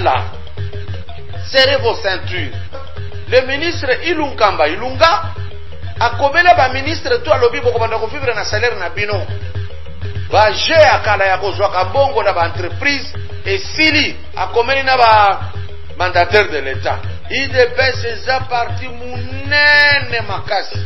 là. Serrez vos ceintures. Le ministre Ilunga a komela ba ministre to alobi boko banda ko vivre na salaire na bino. Ba je akala ya kozwa kabongo na ba entreprise et sili a komeli na ba mandataire de l'État. IDPS eza parti munene makasi.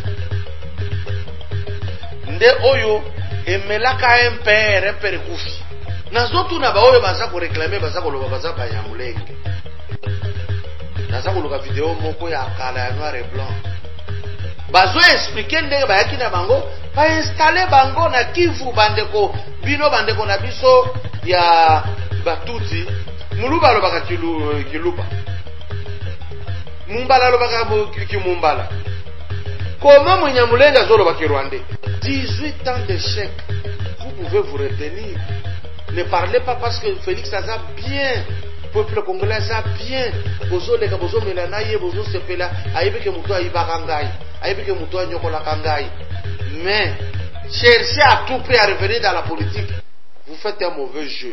Nde oyo emelaka MPR kufi. Nazotu na ba oyo baza ko réclamer baza ko loba baza ba ya mulenge. Naza ko loka video moko ya kala ya noir et blanc. Bazo expliquer ndenge bayaki na bango ba installer bango na Kivu bandeko bino bandeko na biso ya Batuti muluba lobaka kiluba mumbala lobaka kimumbala. Comment Mwenyamulenga zoloba ki Rwandais? 18 ans d'échec. Vous pouvez vous retenir. Ne parlez pas parce que Félix a bien, peuple congolais a bien. Bozo lega bozo melanaye bozo sepela aibe ke muto aiba kangai. Aibe ke muto nyokola kangai. Mais cherchez à tout prix à revenir dans la politique. Vous faites un mauvais jeu.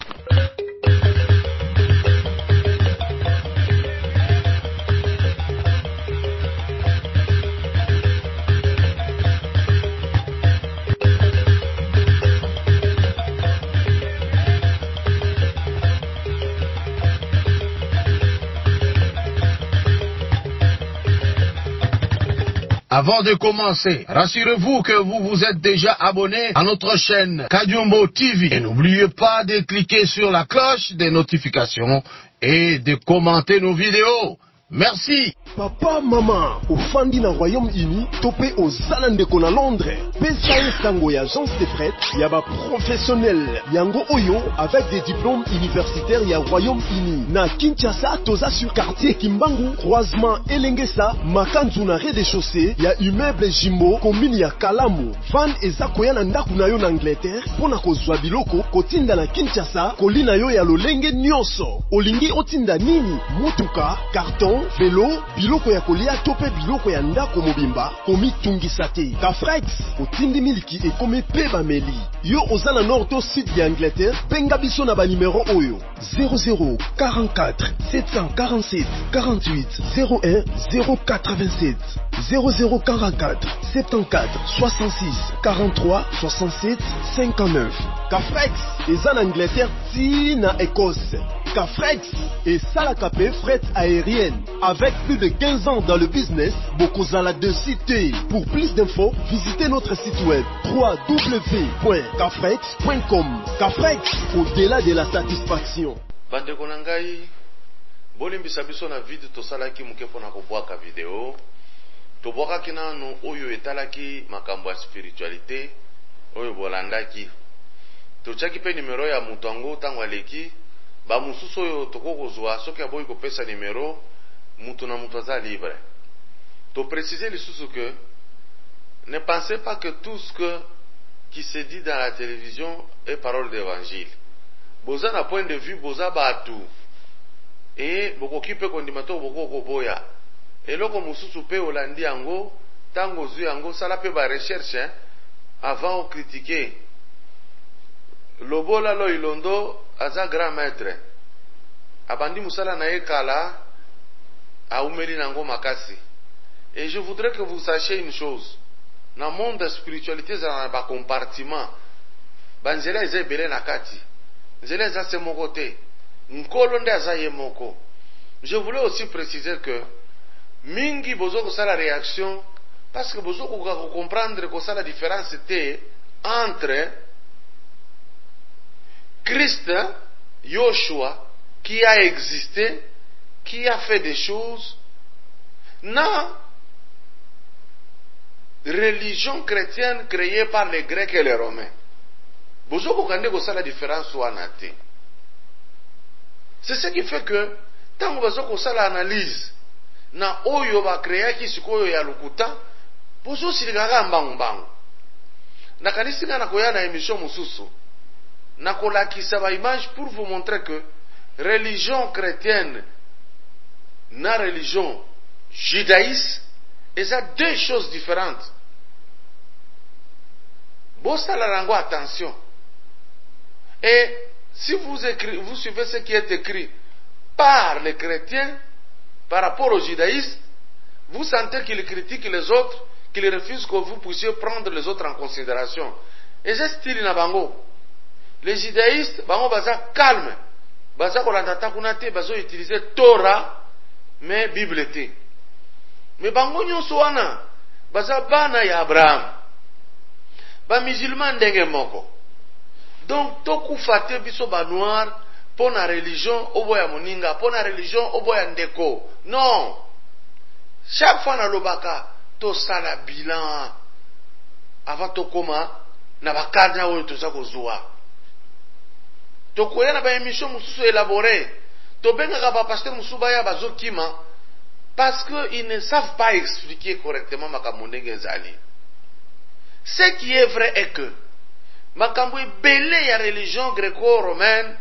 Avant de commencer, rassurez-vous que vous vous êtes déjà abonné à notre chaîne Kadiumbo TV. Et n'oubliez pas de cliquer sur la cloche des notifications et de commenter nos vidéos. Merci. Papa, maman, au Fandi na Royaume-Uni, topé aux Zalandeko na Londres. PSAE Sango ya agence de prête, yaba professionnel. Yango Oyo, avec des diplômes universitaires ya Royaume-Uni. Na Kinshasa, toza sur quartier Kimbangu, croisement Elengesa, Makanzu na rez-de-chaussée, ya immeuble Jimbo, commune ya Kalamu. Van eza koya na ndaku na yo na Angleterre, pona kozwa biloko, kotinda na Kinshasa, kolina yo ya lolenge nyonso. Olingi otinda nini? Mutuka, carton, vélo, biloko ya kolia tope biloko ya ndako mobimba komi tungisa te. Kafrex otindi miliki ekomi pe bameli. Yo oza na nord to sud ya Angleterre, benga biso na ba numero oyo 0044 747 48 01 087 0044 74 66 43 67 59. Kafrex eza na Angleterre ti na Écosse. Kafrex et Salakapé fret aérienne. Avec plus de 15 ans dans le business, Bokozala de cité. Pour plus d'infos, visitez notre site web www.kafrex.com. Kafrex, au-delà de la satisfaction. Bande konangai, bolimbisa biso na vide tosalaki muke pona kobwaka video. Tobwaka nanu oyo etalaki makambo ya spiritualité, oyo bolandaki. Tochaki pe numero ya mutango tango aleki. Ba mususu oyo tokokozwa soki aboyi kopesa numero mutu na mutu aza libre. To préciser lisusu que ne pensez pas que tout ce qui se dit dans la télévision est parole d'évangile. Boza na point de vue boza batu et bokoki pe kondima to boko boya. Eloko mususu pe olandi yango tango zu yango sala pe ba recherche avant de critiquer. Lobola lo ilondo aza grand maître. Abandi musala na ekala a umeli nango makasi. Et je voudrais que vous sachiez une chose. Dans le monde de la spiritualité, il y a un compartiment. Banzela eza ebele na kati. Nzela eza se moko te. Nkolo nde aza ye moko. Je voulais aussi préciser que mingi bozo ko sala réaction parce que bozo ko comprendre ko sala différence te entre Christ, Yoshua, qui a existé, qui a fait des choses, na religion chrétienne créée par les Grecs et les Romains. Bozo kokande ko sala différence wana te. C'est ce qui fait que tant bozo ko sala analyse na oyo ba créer ki sikoyo ya lukuta, bozo silikaka mbangu. Na kanisi na koya na émission mususu. Nakolakisa ba image pour vous montrer que religion chrétienne na religion judaïste, et ça deux choses différentes. Bossa la rango attention. Et si vous suivez ce qui est écrit, par les chrétiens par rapport aux judaïstes, vous sentez qu'ils critiquent les autres, qu'ils refusent que vous puissiez prendre les autres en considération. Et c'est style na bango. Les judaïstes, bango baza calme. Baza kolanda takuna te, bazo utiliser Torah, mais Bible te. Mais bango nyonso wana, baza bana ya Abraham. Ba musulman ndenge moko. Donc toku fate biso ba noir pour la religion oboya moninga, pour la religion oboya ndeko. Non. Chaque fois na lobaka to sala bilan avant to koma na bakadna oyo toza kozwa. To koya na ba émission mususu élaboré. To benga ba pasteur mususu baya bazokima parce que ils ne savent pas expliquer correctement makambo ndenge ezali. Ce qui est vrai est que makambo ebele ya religion gréco-romaine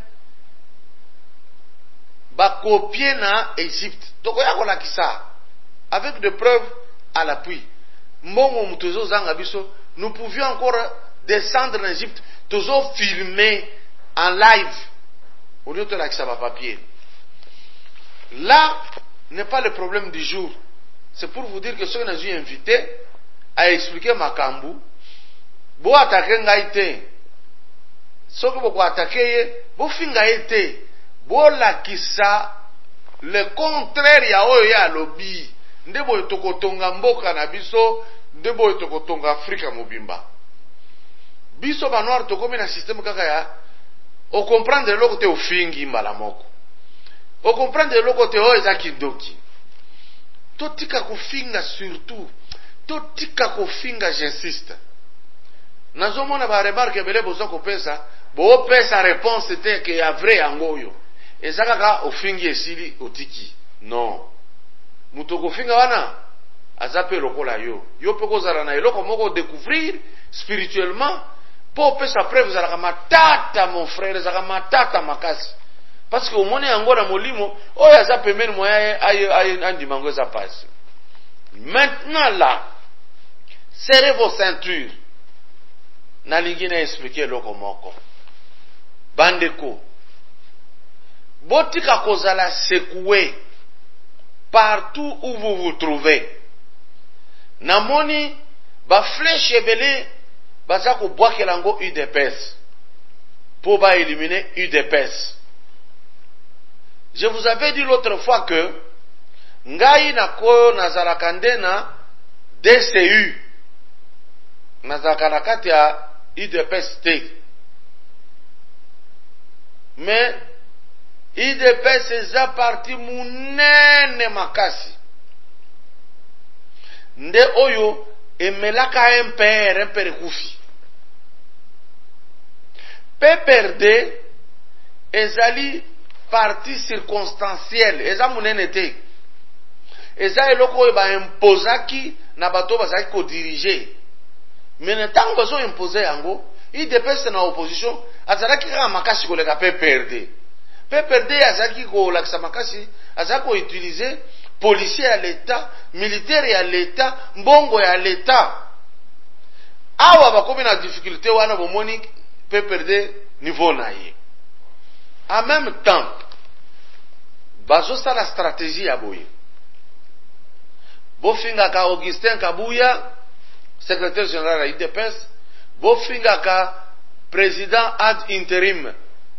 ba copier na Égypte. Tokoya kolakisa avec des preuves à l'appui. Mbongo mutozo zanga biso, nous pouvions encore descendre en Égypte, tozo filmer en live au lieu de lakisa ba papier. Là n'est pas le problème du jour. C'est pour vous dire que ceux que j'ai invité à expliquer makambu, bo attaquer ngai te. Ceux que bo attaquer, bo finga ete, bo lakisa le contraire ya oyo ya lobby. Ndebo etokotonga mboka na biso, ndebo etokotonga Afrika mobimba. Biso ba noir tokomi na système kaka ya o comprendre loko te ofingi mbala moko. O comprendre loko te o eza kidoki. Totika kofinga surtout. Totika kofinga j'insiste. Nazomona ba remarque bele bozo kopesa, bo pesa réponse te ke ya vrai yangoyo. Ezaka ka ofingi esili otiki. Non. Mutoko finga wana azape lokola yo. Yo peko zala na eloko moko découvrir spirituellement po pesa preuve zala matata mon frère, zala matata makasi. Parce que au moni yango na molimo oyo azape meni moya ay andi mango za passe. Maintenant là, serrez vos ceintures. Na lingi na expliquer loko moko. Bandeko. Botika kozala secoué partout où vous vous trouvez. Namoni ba flèche ebele baza ko boakela ngo UDPS pour ba éliminer UDPS. Je vous avais dit l'autre fois que ngai nako nazalaka ndena DCU nazalaka na kati ya UDPS te. Mais IDPS eza parti munene makasi. Nde oyo emelaka MPR kufi. PPRD ezali parti circonstanciel, eza munene te. Eza eloko oyo ba impozaki na bato bazaki ko diriger. Mais ntango bazo imposer yango, IDPS na opposition azalaki kaka makasi koleka PPRD. PPRD azaki ko lakisa makasi, azaki ko utiliser policier ya l'État, militaire ya l'État, mbongo ya l'État. Awa bakomi na difficulté wana bomoni PPRD niveau na ye. En même temps, bazo sa la stratégie ya boye. Bofinga ka Augustin Kabuya, secrétaire général à IDPS, bofinga ka président ad interim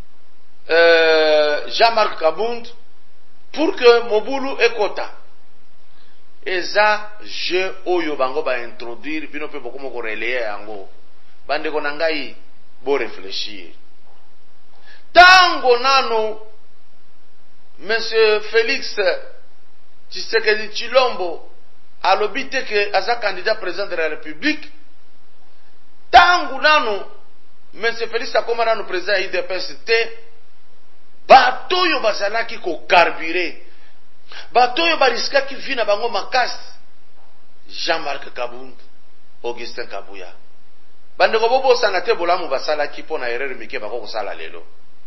Jean-Marc Kabound, pour que Mobulu ekota. Eza je oyo bango ba introduire bino pe boko moko relayer yango. Bande ko nangai bo réfléchir. Tango nano Monsieur Félix Tshisekedi Tshilombo alobite que aza candidat président de la République. Tango nano Monsieur Félix akoma nano président IDPS te. Batoyo bazalaki ko carburé. Batoyo bariskaki vina bango makasi. Jean-Marc Kabound, Augustin Kabuya. Bandeko bobo sangate bolamu basalaki pona erreur mike bako kosala lelo.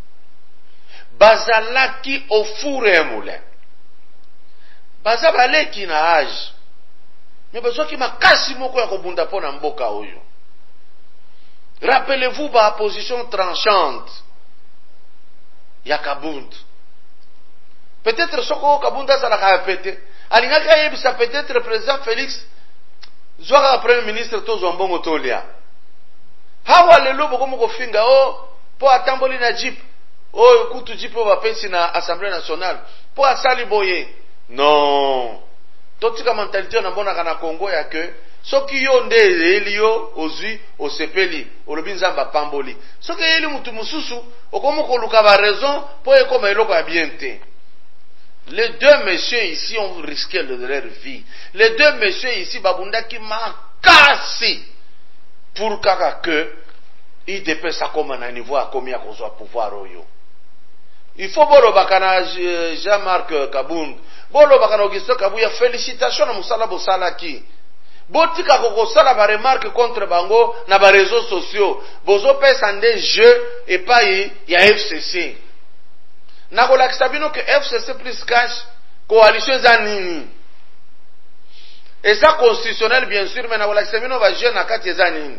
Bazalaki au four et moulin. Bazabaleki na âge. Mais bazwaki makasi moko ya kobunda pona mboka oyo. Rappelez-vous ba position tranchante ya Kabound. peut-être soko kabunda za la kapete alingaka yebisa peut-être président Félix zwaka premier ministre tozo mbongo tolia hawa lelo bokomo kofinga po atamboli na jeep kutu jeep ba pesi na Assemblée nationale po asali boye non totika mentalité na mbona kana Congo ya que soki yo nde elio ozwi osepeli olobi nzamba pamboli soki eli mutu mususu okomo koluka ba raison po ekoma eloko ya bien te. Les deux messieurs ici ont risqué leur vie. Les deux messieurs ici babunda ki makasi pour kaka que IDP sa koma na niveau a komi ya kozwa pouvoir oyo. Il faut bolo bakana Jean-Marc Kabund bolo bakana Augustin Kabuya félicitations na musala bosala ki botika kokosala ba remarque contre bango na ba réseaux sociaux bozo pesa nde jeu epai ya FCC na kolakisa bino que FCC plus cash coalition za nini eza constitutionnel bien sûr mais na kolakisa bino ba jeune na kati za nini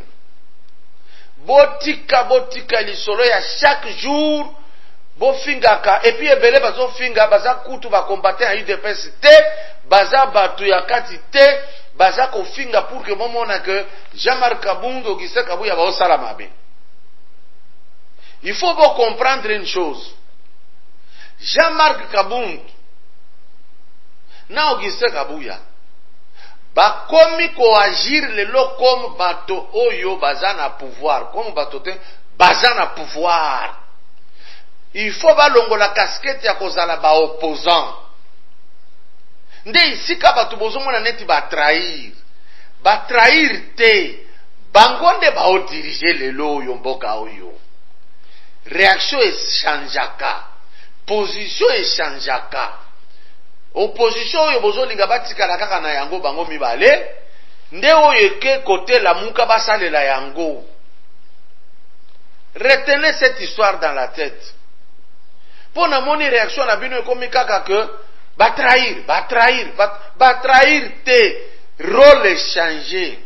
botika lisolo ya chaque jour bofingaka et puis ebele bazo finga baza kutu ba combattant à UDPS te baza batu ya kati te baza ko finga pour que momona que Jean-Marc Kabund Augustin Kabuya ba osala mabe. Il faut bien comprendre une chose. Jean-Marc Kabund na Augustin Kabuya ba komi ko agir lelo comme bato oyo baza na pouvoir comme bato te baza na pouvoir. Il faut balongo la casquette ya kozala ba opposant. Nde isika batu bozomona neti ba trahir te bangonde ba o diriger lelo oyo mboka oyo. Réaction echangeaka, position echangeaka. Opposition oyo bozolinga batikala kaka na yango bango mibale nde oyo ke kote la muka basalela yango. Retenez cette histoire dans la tête. Pour na moni réaction na bino ekomi kaka que ba trahir te rôle échangé.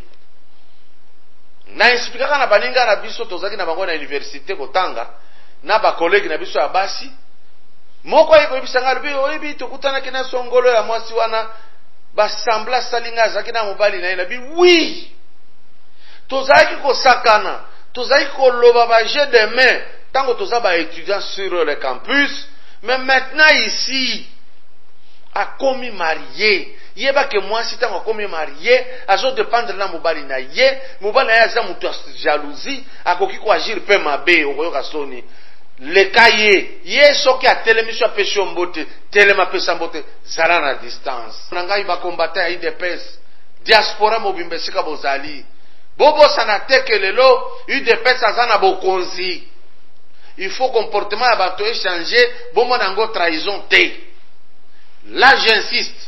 Na expliquer na baninga na biso tozaki na bango na université kotanga na ba collègue na biso ya basi moko yeko ebisanga lubi oyebi tokutana kina songolo ya mwasi wana ba sambla salinga zaki na mobali na bi oui tozaki kosakana tozaki koloba ba jeu de main tango toza ba étudiants sur le campus mais maintenant ici a commis marié yeba ke mwasi tango a commis marié azo dépendre na mobali na ye mobali na ye aza mutu jalousie akoki ko agir pe mabe okoyoka soni le kaye ye soki a telemiso a pesho mbote telema pesa mbote zala na distance nangai ba combattant ya UDPS diaspora mobimbe sika bozali bobosa na teke lelo UDPS azana bokonzi. Il faut comportement ya bato échanger bomo nango trahison te. Là j'insiste.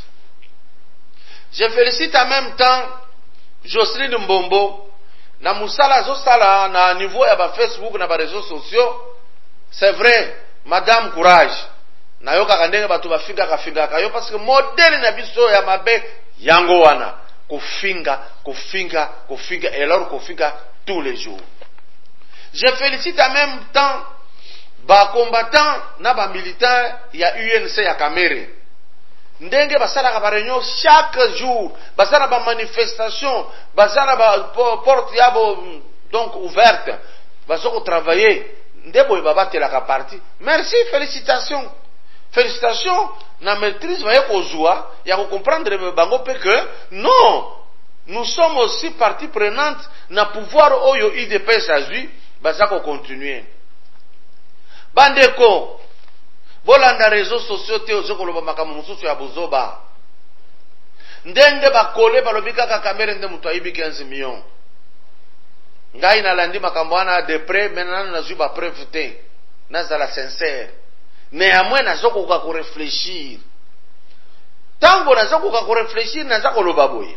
Je félicite en même temps Jocelyne Mbombo na musala zo sala na niveau ya ba Facebook na ba réseaux sociaux. C'est vrai, madame courage. Na yoka kandenge batu bafinga kayo parce que modèle na biso ya mabe yango wana kofinga et alors kofinga tous les jours. Je félicite en même temps ba combattant na ba militaire ya UNC ya Kamere. Ndenge basala ba réunion chaque jour, basala ba manifestation, basala ba porte yabo donc ouverte, basoko travailler. Ndebo ibabatela ka parti. Merci, félicitations. Félicitations na maîtrise va kozwa ya ko comprendre bango pe que non, nous sommes aussi partie prenante na pouvoir oyo IDPS azui bazako continuer. Bandeko bolanda réseaux sociaux te ozokoloba makambo mususu ya bozoba. Ndenge bakole balobika ka Kamere nde mutu ayibi 15 millions. Ngai na landi makambo wana de près maintenant na zuba preuve te nazala sincère néanmoins nazokoka ko réfléchir tango nazokoka ko réfléchir nazako loba boye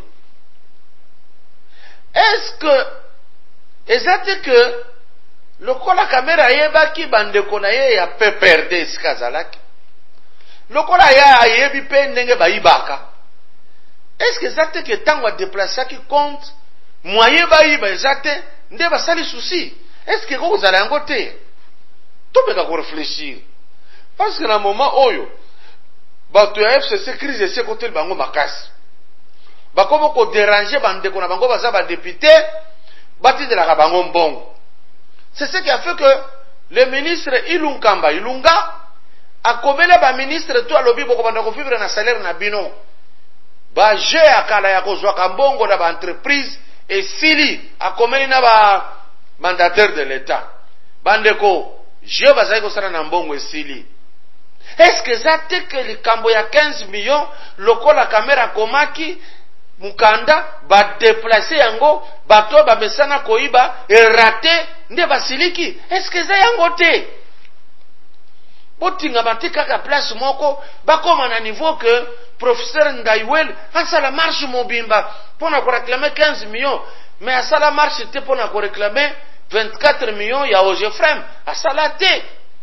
est-ce que exacte que lokola Kamera yebaki bandeko na ye ya PPRD iskazalaki lokola ya ayebi pe ndenge bayibaka est-ce que exacte que tango déplacer qui compte moyen bayiba exacte nde basali souci est-ce que vous allez en côté tout peut réfléchir parce que na moment oyo bato ya FCC crise esi ekoteli bango makasi bakomo koderange bandeko na bango baza badepute batindelaka bango mbongo. C'est ce qui a fait que le ministre Ilunkamba Ilunga akomela ba ministre to alobi boko banda ko vivre na salaire na bino ba je akala ya kozwa kambongo na ba entreprise esili akomeli na ba mandataire de l'état bandeko je bazai ko sala na mbongo esili. Est-ce que ça te que le kambo ya 15 millions lokola kamera komaki mukanda ba déplacer yango bato ba mesana koiba erate nde basiliki? Est-ce que ça yango te botinga batika ka place moko bakoma na niveau que professeur Ndaiwel asala marche mobimba pona ko réclamer 15 millions mais asala marche te pona ko réclamer 24 millions ya Ogefrem asala te.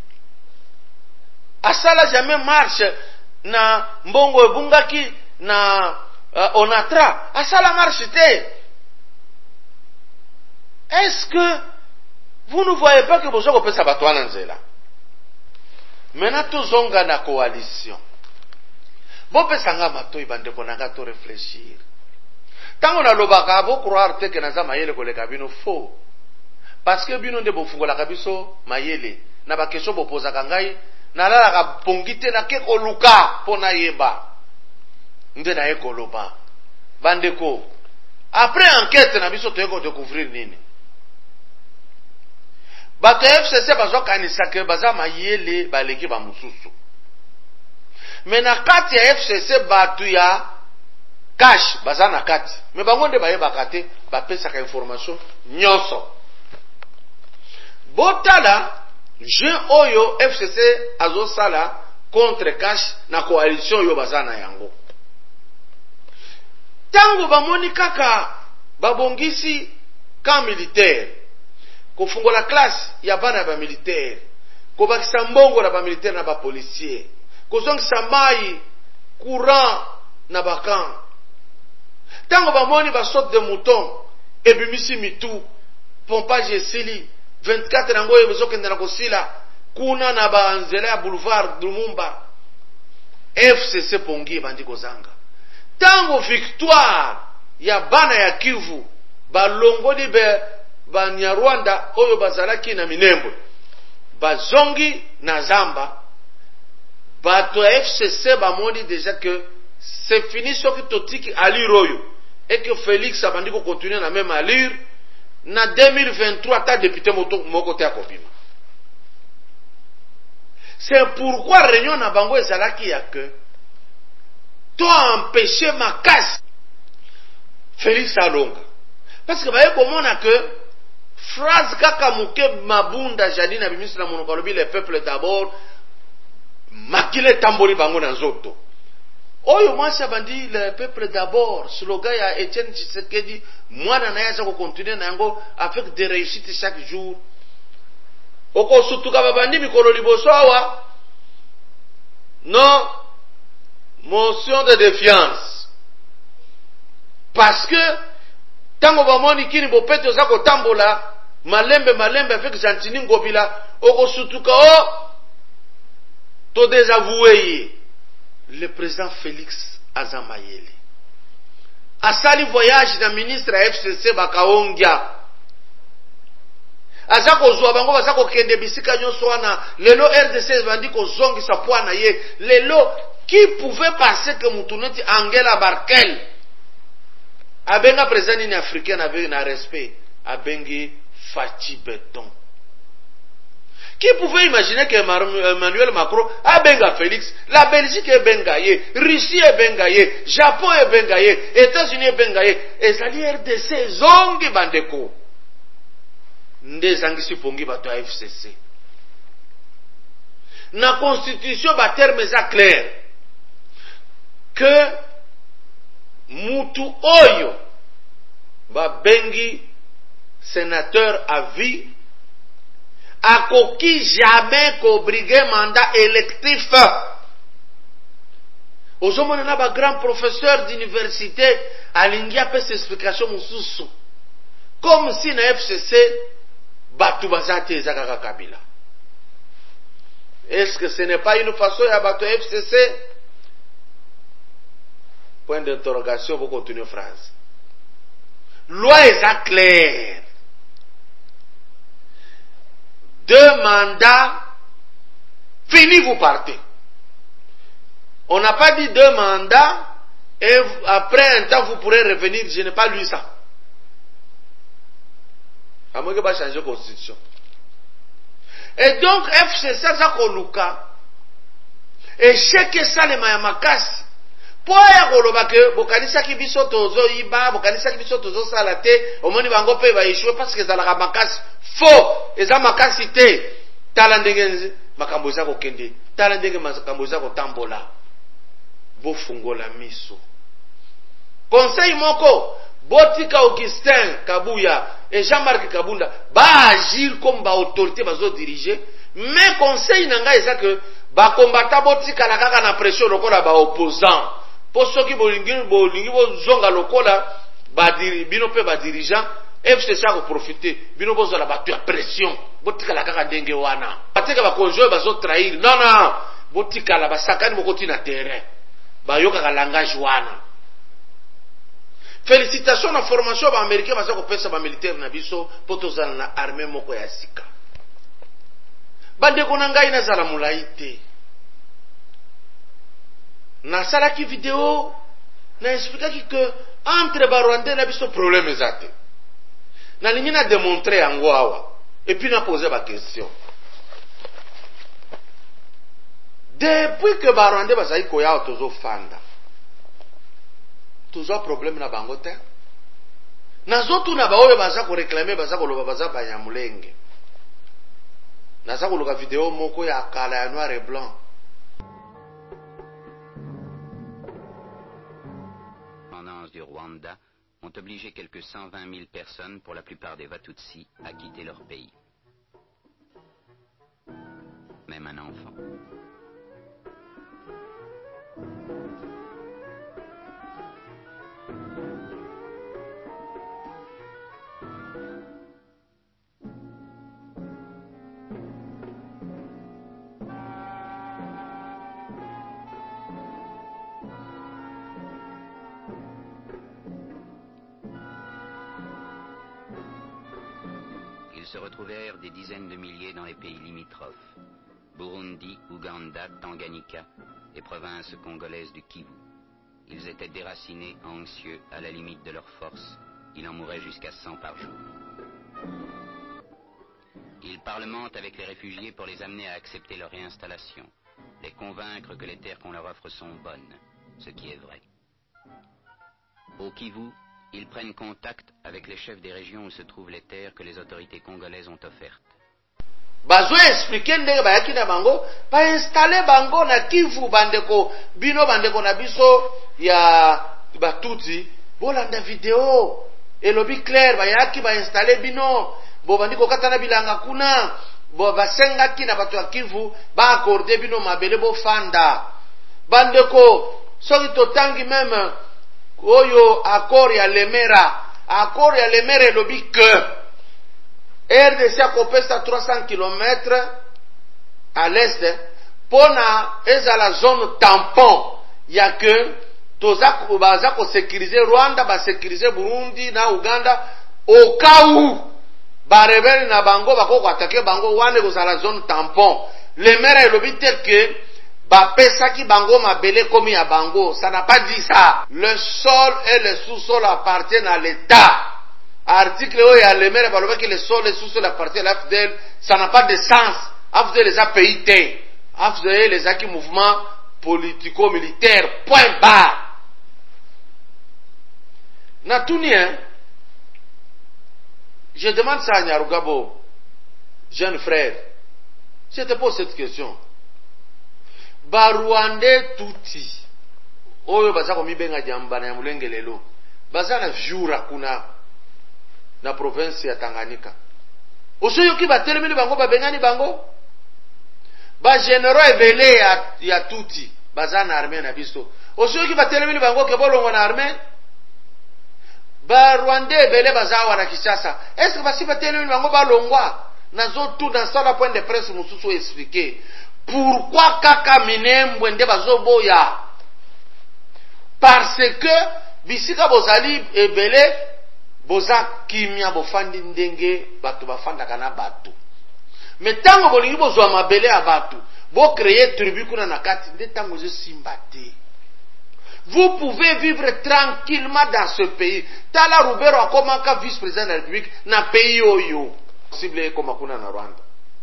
Asala jamais marche na mbongo ebungaki na Onatra asala marche te. Est-ce que vous ne voyez pas que vous avez fait ça à nzela? Maintenant tous on a une coalition. Bon pesanga matoi bande konanga to réfléchir. Tant on a lobaka bo croire te que naza mayele ko le kabino faux. Parce que bino nde bofungola kabiso mayele na ba question bopoza kangai na la ka pongite na ke koluka pona yeba. Nde na ekoloba. Bandeko. Après enquête na biso to découvrir nini? Bato FCC bazo kanisa ke baza mayele baleki ba mususu. Mais na kati ya FCC batu ya cash baza na kati. Mais bango nde baye bakate ba pesa ka information nyonso. Botala je oyo FCC azo sala contre cash na coalition yo baza na yango. Tango bamoni kaka babongisi camp militaire kofungola classe ya bana ba militaire kobakisa mbongo na ba militaire na ba policier kozongisa mai courant na bakan tango bamoni ba saute de mouton ebimisi mitu pompage esili 24 nango ebozokenda na kosila kuna na ba nzela ya boulevard Lumumba FCC pongi bandi kozanga tango victoire ya bana ya Kivu balongoli be Banyarwanda oyo bazalaki na Minembwe bazongi na Zamba bato FCC bamoni déjà que c'est fini soki totiki allure oyo et que Félix abandi ko continuer na même allure na 2023 ta député moko te akobima. C'est pourquoi réunion na bango ezalaki ya que to empêcher ma casse Félix alonga parce que baye komona que phrase kaka muke mabunda jadi na bimisri na monoko lobi le peuple d'abord makile tamboli bango na nzoto oyo mwasi bandi le peuple d'abord slogan ya Etienne Tshisekedi mwana na yaza ko continuer na yango avec des réussites chaque jour oko sutuka babandi mikolo liboso awa non motion de défiance parce que tango bamoni kini bopeto za ko tambola malembe avec Gentini Ngobila oko sutuka to désavoué le président Félix Azamayele asali voyage na ministre FCC bakaongia azako zwa bango bazako kende bisika nyonso wana lelo RDC bandi ko zongisa poana ye lelo qui pouvait penser que mutuneti Angela Merkel abenga président ni africain avec na respect abengi Fachi Beton. Qui pouvait imaginer que Emmanuel Macron a benga Félix, la Belgique est bengaye, Russie est bengaye, Japon est bengaye, États-Unis est bengaye, et ça dit RDC zongi bandeko. Nde zangi sipongi bato ya FCC. Na constitution ba terme za clair que mutu oyo ba bengi sénateur à vie akoki jamais qu'obliger mandat électif. Ozomona na ba grand professeur d'université alingi apesa cette explication mususu comme si na FCC batu bazate ezaka Kabila. Est-ce que ce n'est pas une façon ya batu FCC Point d'interrogation pour continuer phrase. Loi est claire. 2 mandats, fini, vous partez. On n'a pas dit 2 mandats et après un temps vous pourrez revenir. Je n'ai pas lu ça. À moins que va changer de constitution. Et donc FCC ça koluka échec ça les mayamakasi. Po ya koloba ke bokanisa ki biso tozo iba bokanisa ki biso tozo salate omoni bango pe ba échouer parce que ça la makasi faux eza makasi te tala ndenge makambo za ko kende tala ndenge makambo za ko tambola bo fungola miso conseil moko botika Augustin Kabuya et Jean-Marc Kabunda ba agir comme ba autorité bazo diriger mais conseil nanga eza que ba combattant botika la kaka na pression lokola ba opposant pour ceux qui bolingi zonga lokola ba bino pe ba dirigeant FCC ko profiter bino bozo la batu ya pression botika la kaka ndenge wana batika ba conjoint bazo trahir non botika la basakani bokoti na terrain ba yoka ka langage wana. Félicitations na formation ba américain baza ko pesa ba militaire na biso potozana na armée moko ya sika. Bande ko na ngai na zala mulaite. Na sala ki vidéo na expliquer que entre ba Rwandais na biso problème ezate. Na lingi na démontrer yango awa et puis na poser ba question. Depuis que ba Rwandais bazai ko ya tozo fanda. Toujours problème na bango te. Nazotu na baoyo baza ko réclamer baza ko loba baza ba nyamulenge. Naza ko loka vidéo moko ya kala ya noir et blanc. Indépendances du Rwanda ont obligé quelques 120 000 personnes, pour la plupart des Watutsi, à quitter leur pays. Même un enfant. Ils se retrouvèrent des dizaines de milliers dans les pays limitrophes, Burundi, Ouganda, Tanganyika et provinces congolaises du Kivu. Ils étaient déracinés, anxieux, à la limite de leur force. Il en mourait jusqu'à 100 par jour. Ils parlementent avec les réfugiés pour les amener à accepter leur réinstallation, les convaincre que les terres qu'on leur offre sont bonnes, ce qui est vrai. Au Kivu, ils prennent contact avec les chefs des régions où se trouvent les terres que les autorités congolaises ont offertes. Bazo expliquer ndenge bayaki na bango ba installer bango na Kivu bandeko bino bandeko na biso ya batuti bolanda vidéo elobi clair bayaki ba installer bino bo bandiko katana bilanga kuna bo basengaki na bato ya Kivu ba accorder bino mabele bo fanda bandeko soki totangi même oyo accord ya Lemera elobi que RDC a kopesa 300 km à l'est pona ezala zone tampon ya que toza baza ko sécuriser Rwanda ba sécuriser Burundi na Uganda au cas où ba rebelle na bango bako attaquer bango wane kozala zone tampon. Lemera elobi tel que ba pesaki bango mabele komi ya bango, ça n'a pas dit ça. Le sol et le sous-sol appartiennent à l'État. Article où il y a le maire que le sol et le sous-sol appartiennent à l'AFDEL, ça n'a pas de sens. AFDEL les a payés. AFDEL les a qui mouvement politico-militaire. Point barre. Natounien, je demande ça à Nyarugabo, jeune frère. Je te pose cette question. Barwande tuti oyo baza ko mibenga jamba na mulenge lelo baza na jura kuna na province ya Tanganyika osoyo ki batelemeli bango babengani bango ba généraux ebele ya tuti baza na armée na biso osoyo ki batelemeli bango ke bolongo na armée ba Rwandais ebele baza wana Kinshasa est-ce que basi batelemeli bango balongwa nazo tout dans ça la point de presse mususu expliquer. Pourquoi kaka minembwe nde bazoboya? parce que bisika bozali ebele boza kimia bofandi ndenge bato bafandaka na bato. Mais tango bolingi bozwa mabele ya bato, bo créer tribu kuna na kati nde tango zo simbate. Vous pouvez vivre tranquillement dans ce pays. Tala Rubero akomaka vice-président de la République na pays oyo. Possible koma kuna na Rwanda.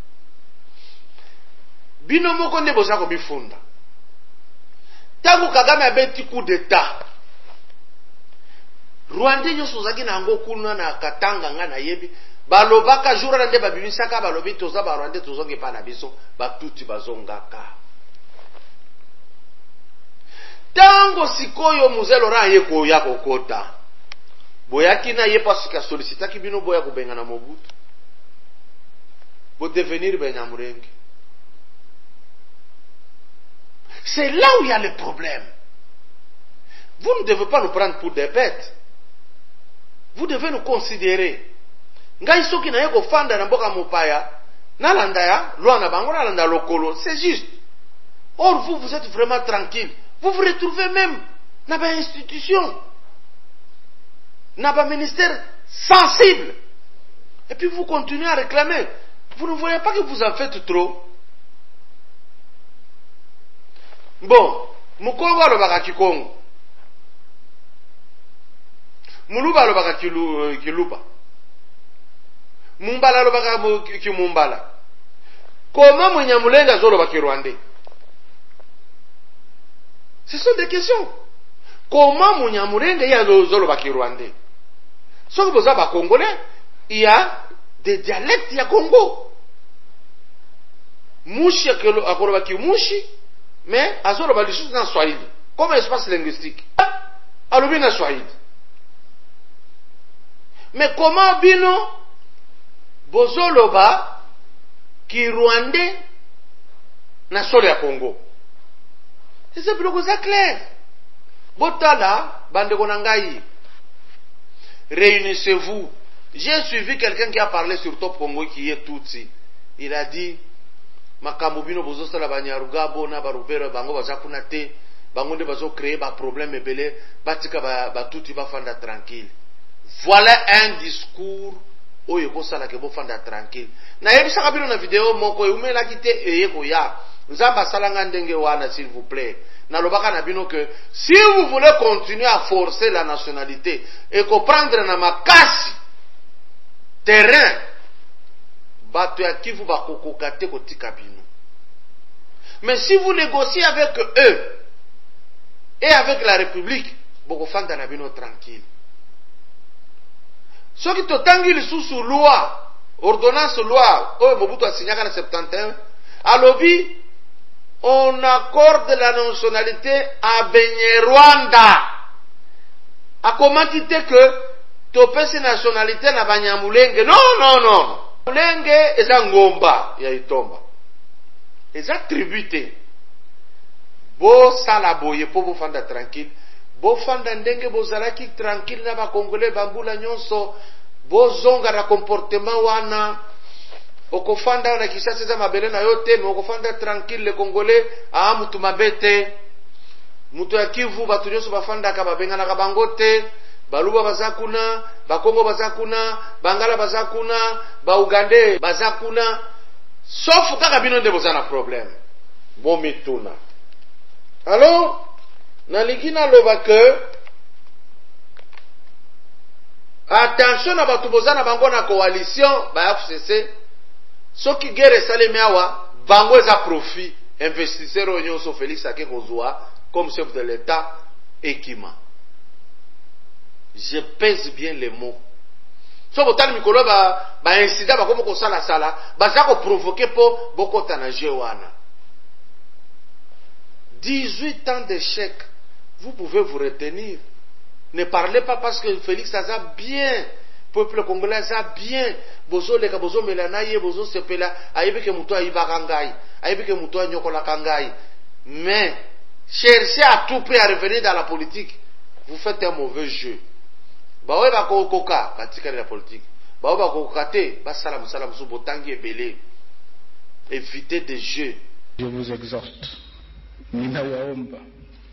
Bino moko nde boza ko bifunda. Tango Kagame abeti coup d'état. Rwanda nyonso zaki na ngo kuna na Katanga nga na yebi. Balobaka jour na nde babimisaka balobi toza ba Rwanda tozonge pa na biso batuti bazongaka. Tango sikoyo muzelo ra ye ko ya kokota. Boyaki na ye pasika solicitaki bino boya kubenga na Mobutu. Bo devenir Benyamurenge. C'est là où il y a le problème. Vous ne devez pas nous prendre pour des bêtes. Vous devez nous considérer. Ngai soki na ye ko fanda na mboka mopaya, na landa ya, loana bango na landa lokolo, c'est juste. Or vous êtes vraiment tranquille. Vous vous retrouvez même dans une institution, dans un ministère sensible. Et puis vous continuez à réclamer. Vous ne voyez pas que vous en faites trop. Bon, Mukongo alobaka Kikongo. Muluba alobaka Kiluba. Mumbala alobaka Kimumbala. Comment Munyamulenga zoloba Kirwandais? Ce sont des questions. Comment Munyamurenge ya zoloba Kirwandais? Sauf que vous avez Congolais, il y a des dialectes ya Congo. Mushi akoloba ki Mushi, mais azoloba les choses dans Swahili. Comme espace linguistique. Alobi na Swahili. Mais comment bino bozoloba Kirwandais na solo ya Congo? C'est plus ça clair. Botala, bandeko nangai. Réunissez-vous. J'ai suivi quelqu'un qui a parlé sur Top Congo qui est Tutsi. Il a dit makambo bino bozo sala banyaruga bona barubero bango bazakuna te, bango nde bazo créer ba problème ebele, batika ba tuti ba fanda tranquille. Voilà un discours oyo ko sala ke bo fanda tranquille. Na yebisa bino na vidéo moko eumela kite eyeko ya. Nzamba salanga ndenge wana s'il vous plaît. Nalobaka na bino que si vous voulez continuer à forcer la nationalité et comprendre na makasi terrain bato ya Kivu bakokoka te kotika bino. Mais si vous négociez avec eux et avec la République, bokofanda na bino tranquille. Soki totangi lisusu loi, ordonnance loi, oyo Mobutu asignaka na 71, alobi on accorde la nationalité à Benyarwanda. A comment dire que topesi nationalité na Banyamulenge? Non. Mulenge eza ngomba ya itomba. Eza tribute. Bo sala boye po bo fanda tranquille. Bo fanda ndenge bo zalaki tranquille na ba Congolais bambula nyonso. Bo zonga na comportement wana. Okofanda na kisasa za mabele na yote, mais okofanda tranquille le Congolais, mutu mabete. Mutu ya Kivu batu nyonso bafanda ka babengana ka bangote, baluba bazakuna, bakongo bazakuna, bangala bazakuna, ba Ugandais bazakuna. Sauf kaka bino nde bozana problème. Bon mituna. Alors, na ligina loba que attention na batu bozana bango na coalition ba FCC. Soki guerre saleme awa bango eza profit investisseur onyoso Félix ake kozwa comme chef de l'État ekima. Je pèse bien les mots. So botali mikolo ba incident ba komo ko sala baza ko provoquer po bokota na jewana. 18 ans d'échec. Vous pouvez vous retenir. Ne parlez pas parce que Félix a bien. Peuple congolais a bien. Bozo leka bozo melanaye bozo sepela. Ayebi ke muto ayiba kangai. Ayebi ke muto anyokola kangai. Mais cherchez à tout prix à revenir dans la politique. Vous faites un mauvais jeu. Bawe ba kokoka batika la politique. Bawe ba kokate ba salam so botangi ebele. Évitez des jeux. Je vous exhorte. Ninawaomba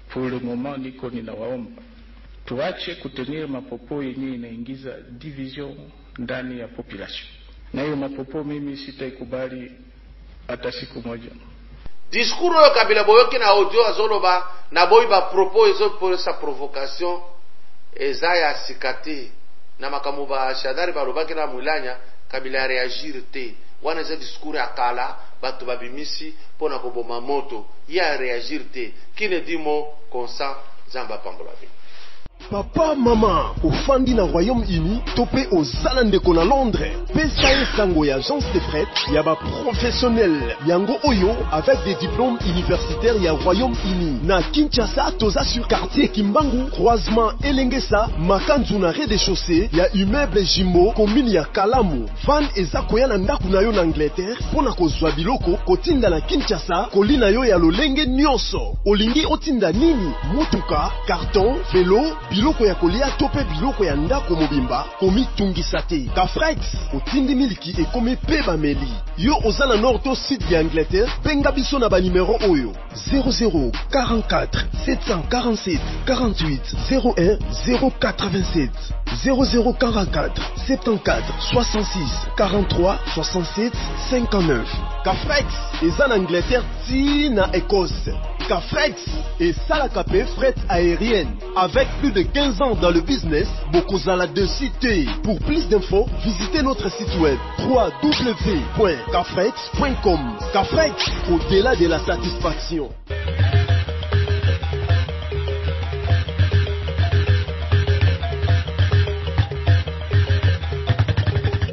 pour le moment niko ninawaomba tuache kutenir mapopo yenye inaingiza division ndani ya population, na hiyo mapopo mimi sitaikubali hata siku moja. Discours oyo Kabila boyoki na audio azoloba na boyi ba propos ezo sa provocation eza ya sikate na makambo ba Shadari balobaki na Mulanya Kabila réagir te wana eza discours ya kala bato babimisi pona koboma moto ya réagir te kine dimo consent zamba pambola be. Papa, mama, ofandi na Royaume-Uni, topé aux Alandeko na Londres. Pesa sango ya agence de fret, ya ba professionnel. Yango oyo, avec des diplômes universitaires ya Royaume-Uni. Na Kinshasa, toza sur quartier Kimbangu, croisement Elengesa, makanzu na rez-de-chaussée, ya immeuble Jimbo, commune ya Kalamu. Van eza koya na ndaku na yo na Angleterre, pona kozwa biloko, kotinda na Kinshasa, kolina yo ya lolenge nyonso. Olingi otinda nini? Motuka, carton, vélo, biloko ya kolia tope biloko ya ndako mobimba komi tungisa te. Kafrex otindi miliki ekomi pe bameli. Yo ozana nord to sud ya Angleterre, benga biso na ba numero oyo 00 44 747 48 01 087 0044 74 66 43 67 59. Kafrex eza na Angleterre ti na Écosse. Kafrex et Salakape fret aérienne. Avec plus de 15 ans dans le business, Bokozala de cité. Pour plus d'infos, visitez notre site web www.kafrex.com. Kafrex, au-delà de la satisfaction.